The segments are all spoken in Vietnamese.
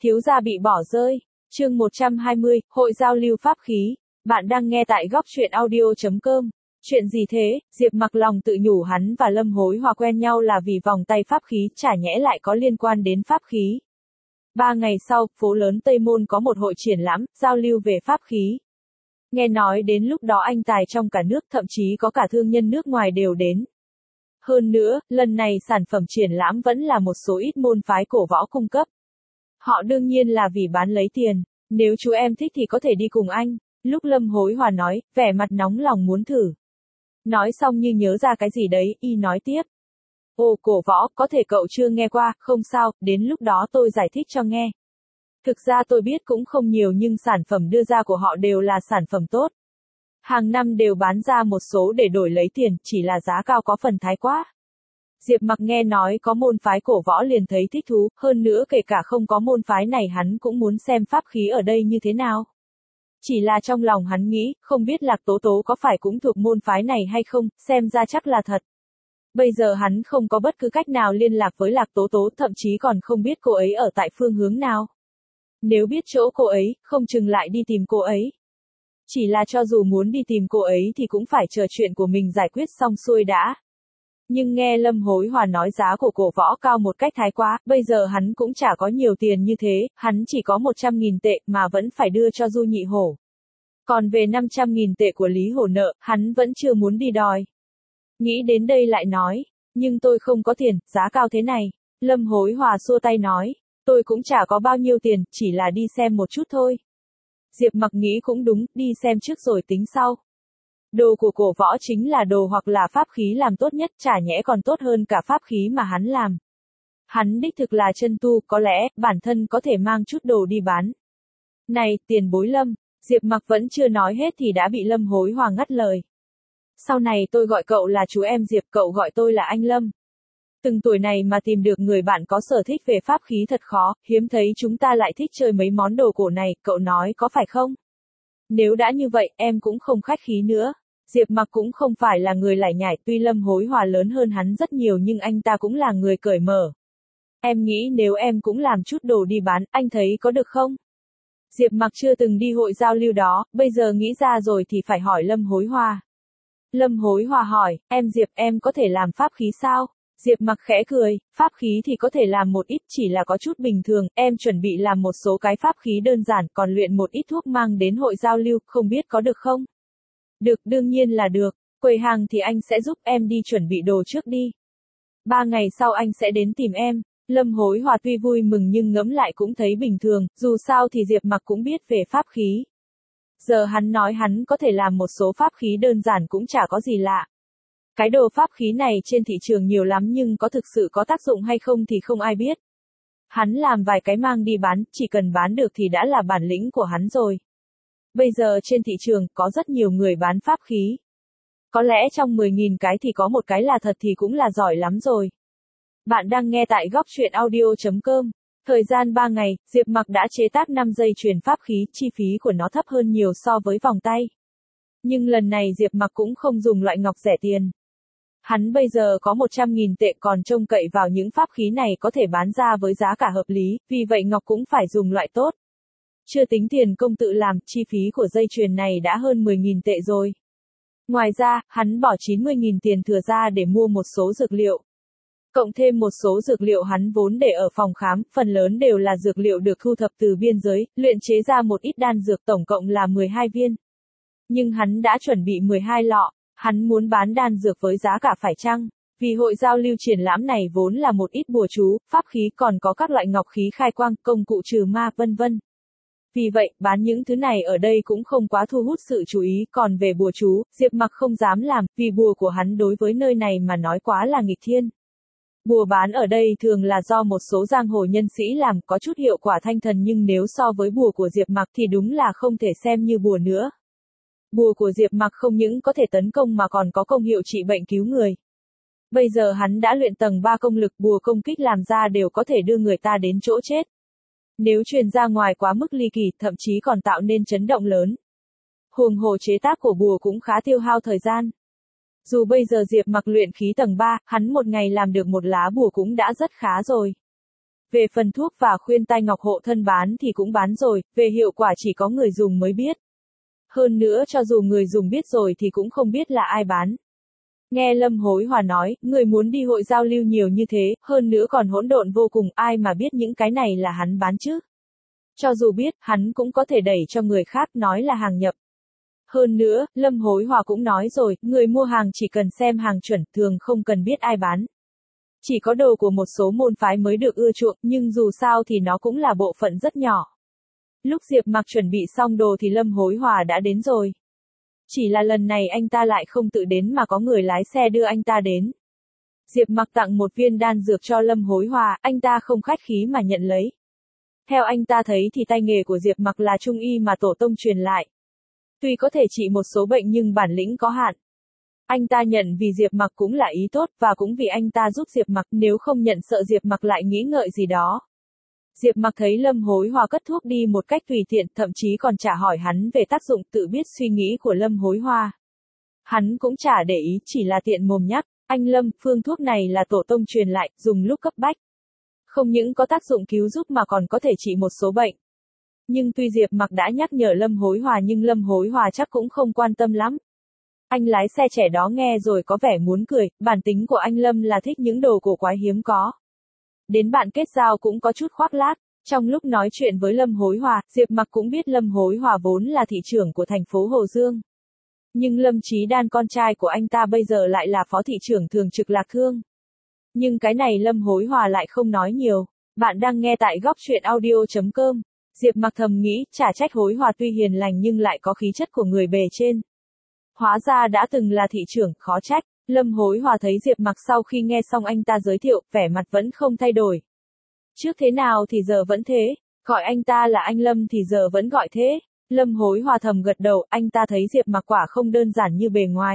Thiếu gia bị bỏ rơi. Chương 120, Hội giao lưu pháp khí. Bạn đang nghe tại góc truyện audio.com. Chuyện gì thế? Diệp Mặc lòng tự nhủ hắn và Lâm Hối Hòa quen nhau là vì vòng tay pháp khí, chả nhẽ lại có liên quan đến pháp khí. 3 ngày sau, phố lớn Tây Môn có một hội triển lãm, giao lưu về pháp khí. Nghe nói đến lúc đó anh tài trong cả nước, thậm chí có cả thương nhân nước ngoài đều đến. Hơn nữa, lần này sản phẩm triển lãm vẫn là một số ít môn phái cổ võ cung cấp. Họ đương nhiên là vì bán lấy tiền. Nếu chú em thích thì có thể đi cùng anh. Lúc Lâm Hối Hòa nói, vẻ mặt nóng lòng muốn thử. Nói xong như nhớ ra cái gì đấy, y nói tiếp. Ồ, cổ võ, có thể cậu chưa nghe qua, không sao, đến lúc đó tôi giải thích cho nghe. Thực ra tôi biết cũng không nhiều nhưng sản phẩm đưa ra của họ đều là sản phẩm tốt. Hàng năm đều bán ra một số để đổi lấy tiền, chỉ là giá cao có phần thái quá. Diệp Mặc nghe nói có môn phái cổ võ liền thấy thích thú, hơn nữa kể cả không có môn phái này hắn cũng muốn xem pháp khí ở đây như thế nào. Chỉ là trong lòng hắn nghĩ, không biết Lạc Tố Tố có phải cũng thuộc môn phái này hay không, xem ra chắc là thật. Bây giờ hắn không có bất cứ cách nào liên lạc với Lạc Tố Tố, thậm chí còn không biết cô ấy ở tại phương hướng nào. Nếu biết chỗ cô ấy, không chừng lại đi tìm cô ấy. Chỉ là cho dù muốn đi tìm cô ấy thì cũng phải chờ chuyện của mình giải quyết xong xuôi đã. Nhưng nghe Lâm Hối Hòa nói giá của cổ võ cao một cách thái quá, bây giờ hắn cũng chả có nhiều tiền như thế, hắn chỉ có 100.000 tệ mà vẫn phải đưa cho Du Nhị Hổ. Còn về 500.000 tệ của Lý Hổ nợ, hắn vẫn chưa muốn đi đòi. Nghĩ đến đây lại nói, nhưng tôi không có tiền, giá cao thế này. Lâm Hối Hòa xua tay nói, tôi cũng chả có bao nhiêu tiền, chỉ là đi xem một chút thôi. Diệp Mặc nghĩ cũng đúng, đi xem trước rồi tính sau. Đồ của cổ võ chính là đồ hoặc là pháp khí làm tốt nhất, chả nhẽ còn tốt hơn cả pháp khí mà hắn làm. Hắn đích thực là chân tu, có lẽ, bản thân có thể mang chút đồ đi bán. Này, tiền bối Lâm, Diệp Mặc vẫn chưa nói hết thì đã bị Lâm Hối Hòa ngắt lời. Sau này tôi gọi cậu là chú em Diệp, cậu gọi tôi là anh Lâm. Từng tuổi này mà tìm được người bạn có sở thích về pháp khí thật khó, hiếm thấy chúng ta lại thích chơi mấy món đồ cổ này, cậu nói có phải không? Nếu đã như vậy, em cũng không khách khí nữa. Diệp Mặc cũng không phải là người lải nhải, tuy Lâm Hối Hòa lớn hơn hắn rất nhiều nhưng anh ta cũng là người cởi mở. Em nghĩ nếu em cũng làm chút đồ đi bán, anh thấy có được không? Diệp Mặc chưa từng đi hội giao lưu đó, bây giờ nghĩ ra rồi thì phải hỏi Lâm Hối Hòa. Lâm Hối Hòa hỏi, em Diệp, em có thể làm pháp khí sao? Diệp Mặc khẽ cười, pháp khí thì có thể làm một ít, chỉ là có chút bình thường, em chuẩn bị làm một số cái pháp khí đơn giản, còn luyện một ít thuốc mang đến hội giao lưu, không biết có được không? Được, đương nhiên là được, quầy hàng thì anh sẽ giúp em đi chuẩn bị đồ trước đi. 3 ngày sau anh sẽ đến tìm em. Lâm Hối Hòa tuy vui mừng nhưng ngẫm lại cũng thấy bình thường, dù sao thì Diệp Mặc cũng biết về pháp khí. Giờ hắn nói hắn có thể làm một số pháp khí đơn giản cũng chả có gì lạ. Cái đồ pháp khí này trên thị trường nhiều lắm nhưng có thực sự có tác dụng hay không thì không ai biết. Hắn làm vài cái mang đi bán, chỉ cần bán được thì đã là bản lĩnh của hắn rồi. Bây giờ trên thị trường có rất nhiều người bán pháp khí. Có lẽ trong 10.000 cái thì có một cái là thật thì cũng là giỏi lắm rồi. Bạn đang nghe tại góc truyện audio.com. Thời gian 3 ngày, Diệp Mặc đã chế tác 5 dây chuyền pháp khí, chi phí của nó thấp hơn nhiều so với vòng tay. Nhưng lần này Diệp Mặc cũng không dùng loại ngọc rẻ tiền. Hắn bây giờ có 100.000 tệ còn trông cậy vào những pháp khí này có thể bán ra với giá cả hợp lý, vì vậy ngọc cũng phải dùng loại tốt. Chưa tính tiền công tự làm, chi phí của dây chuyền này đã hơn 10.000 tệ rồi. Ngoài ra, hắn bỏ 90.000 tiền thừa ra để mua một số dược liệu. Cộng thêm một số dược liệu hắn vốn để ở phòng khám, phần lớn đều là dược liệu được thu thập từ biên giới, luyện chế ra một ít đan dược tổng cộng là 12 viên. Nhưng hắn đã chuẩn bị 12 lọ, hắn muốn bán đan dược với giá cả phải chăng, vì hội giao lưu triển lãm này vốn là một ít bùa chú, pháp khí còn có các loại ngọc khí khai quang, công cụ trừ ma vân vân. Vì vậy, bán những thứ này ở đây cũng không quá thu hút sự chú ý, còn về bùa chú, Diệp Mặc không dám làm, vì bùa của hắn đối với nơi này mà nói quá là nghịch thiên. Bùa bán ở đây thường là do một số giang hồ nhân sĩ làm, có chút hiệu quả thanh thần nhưng nếu so với bùa của Diệp Mặc thì đúng là không thể xem như bùa nữa. Bùa của Diệp Mặc không những có thể tấn công mà còn có công hiệu trị bệnh cứu người. Bây giờ hắn đã luyện tầng 3 công lực, bùa công kích làm ra đều có thể đưa người ta đến chỗ chết. Nếu truyền ra ngoài quá mức ly kỳ, thậm chí còn tạo nên chấn động lớn. Huống hồ chế tác của bùa cũng khá tiêu hao thời gian. Dù bây giờ Diệp Mặc luyện khí tầng 3, hắn một ngày làm được một lá bùa cũng đã rất khá rồi. Về phần thuốc và khuyên tai ngọc hộ thân bán thì cũng bán rồi, về hiệu quả chỉ có người dùng mới biết. Hơn nữa cho dù người dùng biết rồi thì cũng không biết là ai bán. Nghe Lâm Hối Hòa nói, người muốn đi hội giao lưu nhiều như thế, hơn nữa còn hỗn độn vô cùng, ai mà biết những cái này là hắn bán chứ. Cho dù biết, hắn cũng có thể đẩy cho người khác nói là hàng nhập. Hơn nữa, Lâm Hối Hòa cũng nói rồi, người mua hàng chỉ cần xem hàng chuẩn, thường không cần biết ai bán. Chỉ có đồ của một số môn phái mới được ưa chuộng, nhưng dù sao thì nó cũng là bộ phận rất nhỏ. Lúc Diệp Mặc chuẩn bị xong đồ thì Lâm Hối Hòa đã đến rồi. Chỉ là lần này anh ta lại không tự đến mà có người lái xe đưa anh ta đến. Diệp Mặc tặng một viên đan dược cho Lâm Hối Hòa, anh ta không khách khí mà nhận lấy. Theo anh ta thấy thì tay nghề của Diệp Mặc là trung y mà tổ tông truyền lại. Tuy có thể trị một số bệnh nhưng bản lĩnh có hạn. Anh ta nhận vì Diệp Mặc cũng là ý tốt và cũng vì anh ta giúp Diệp Mặc, nếu không nhận sợ Diệp Mặc lại nghĩ ngợi gì đó. Diệp Mặc thấy Lâm Hối Hòa cất thuốc đi một cách tùy tiện, thậm chí còn chả hỏi hắn về tác dụng, tự biết suy nghĩ của Lâm Hối Hòa. Hắn cũng chả để ý, chỉ là tiện mồm nhắc, anh Lâm, phương thuốc này là tổ tông truyền lại, dùng lúc cấp bách. Không những có tác dụng cứu giúp mà còn có thể trị một số bệnh. Nhưng tuy Diệp Mặc đã nhắc nhở Lâm Hối Hòa nhưng Lâm Hối Hòa chắc cũng không quan tâm lắm. Anh lái xe trẻ đó nghe rồi có vẻ muốn cười, bản tính của anh Lâm là thích những đồ cổ quái hiếm có. Đến bạn kết giao cũng có chút khoác lác. Trong lúc nói chuyện với Lâm Hối Hòa, Diệp Mặc cũng biết Lâm Hối Hòa vốn là thị trưởng của thành phố Hồ Dương. Nhưng Lâm Chí Đan con trai của anh ta bây giờ lại là phó thị trưởng thường trực Lạc Thương. Nhưng cái này Lâm Hối Hòa lại không nói nhiều. Bạn đang nghe tại góc truyện audio.com. Diệp Mặc thầm nghĩ, chả trách Hối Hòa tuy hiền lành nhưng lại có khí chất của người bề trên. Hóa ra đã từng là thị trưởng, khó trách. Lâm Hối Hòa thấy Diệp Mặc sau khi nghe xong anh ta giới thiệu, vẻ mặt vẫn không thay đổi. Trước thế nào thì giờ vẫn thế, gọi anh ta là anh Lâm thì giờ vẫn gọi thế. Lâm Hối Hòa thầm gật đầu, anh ta thấy Diệp Mặc quả không đơn giản như bề ngoài.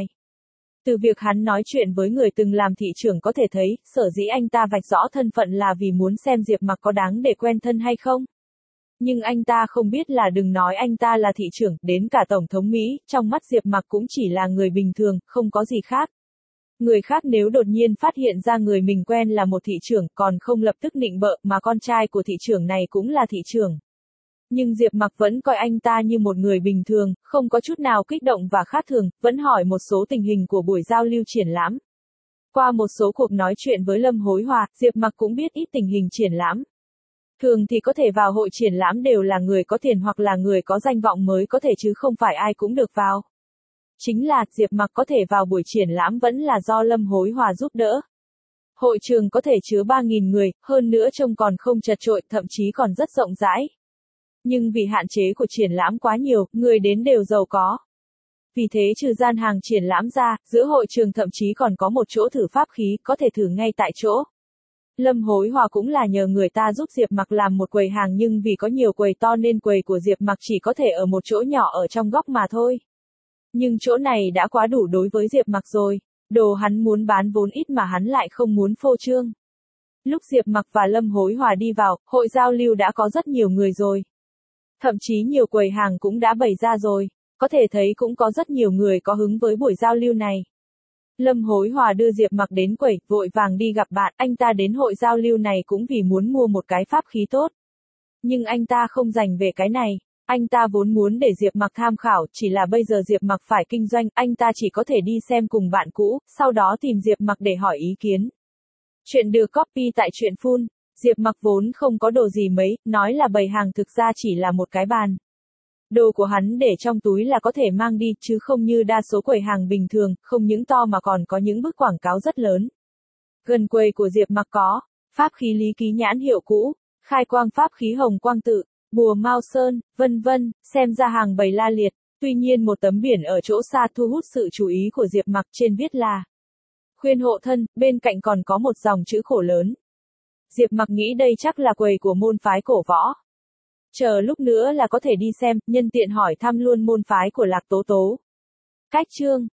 Từ việc hắn nói chuyện với người từng làm thị trưởng có thể thấy, sở dĩ anh ta vạch rõ thân phận là vì muốn xem Diệp Mặc có đáng để quen thân hay không. Nhưng anh ta không biết là đừng nói anh ta là thị trưởng, đến cả Tổng thống Mỹ, trong mắt Diệp Mặc cũng chỉ là người bình thường, không có gì khác. Người khác nếu đột nhiên phát hiện ra người mình quen là một thị trưởng còn không lập tức nịnh bợ mà con trai của thị trưởng này cũng là thị trưởng. Nhưng Diệp Mặc vẫn coi anh ta như một người bình thường, không có chút nào kích động và khác thường, vẫn hỏi một số tình hình của buổi giao lưu triển lãm. Qua một số cuộc nói chuyện với Lâm Hối Hòa, Diệp Mặc cũng biết ít tình hình triển lãm. Thường thì có thể vào hội triển lãm đều là người có tiền hoặc là người có danh vọng mới có thể chứ không phải ai cũng được vào. Chính là, Diệp Mặc có thể vào buổi triển lãm vẫn là do Lâm Hối Hòa giúp đỡ. Hội trường có thể chứa 3.000 người, hơn nữa trông còn không chật chội, thậm chí còn rất rộng rãi. Nhưng vì hạn chế của triển lãm quá nhiều, người đến đều giàu có. Vì thế trừ gian hàng triển lãm ra, giữa hội trường thậm chí còn có một chỗ thử pháp khí, có thể thử ngay tại chỗ. Lâm Hối Hòa cũng là nhờ người ta giúp Diệp Mặc làm một quầy hàng nhưng vì có nhiều quầy to nên quầy của Diệp Mặc chỉ có thể ở một chỗ nhỏ ở trong góc mà thôi. Nhưng chỗ này đã quá đủ đối với Diệp Mặc rồi, đồ hắn muốn bán vốn ít mà hắn lại không muốn phô trương. Lúc Diệp Mặc và Lâm Hối Hòa đi vào, hội giao lưu đã có rất nhiều người rồi. Thậm chí nhiều quầy hàng cũng đã bày ra rồi, có thể thấy cũng có rất nhiều người có hứng với buổi giao lưu này. Lâm Hối Hòa đưa Diệp Mặc đến quầy, vội vàng đi gặp bạn, anh ta đến hội giao lưu này cũng vì muốn mua một cái pháp khí tốt. Nhưng anh ta không dành về cái này. Anh ta vốn muốn để Diệp Mặc tham khảo, chỉ là bây giờ Diệp Mặc phải kinh doanh, anh ta chỉ có thể đi xem cùng bạn cũ, sau đó tìm Diệp Mặc để hỏi ý kiến. Chuyện được copy tại truyện Full. Diệp Mặc vốn không có đồ gì mấy, nói là bày hàng thực ra chỉ là một cái bàn. Đồ của hắn để trong túi là có thể mang đi, chứ không như đa số quầy hàng bình thường, không những to mà còn có những bức quảng cáo rất lớn. Gần quầy của Diệp Mặc có pháp khí Lý Ký nhãn hiệu cũ, khai quang pháp khí Hồng Quang Tự, bùa Mao Sơn, vân vân, xem ra hàng bày la liệt. Tuy nhiên một tấm biển ở chỗ xa thu hút sự chú ý của Diệp Mặc, trên viết là khuyên hộ thân, bên cạnh còn có một dòng chữ khổ lớn. Diệp Mặc nghĩ đây chắc là quầy của môn phái cổ võ. Chờ lúc nữa là có thể đi xem, nhân tiện hỏi thăm luôn môn phái của Lạc Tố Tố. Cách chương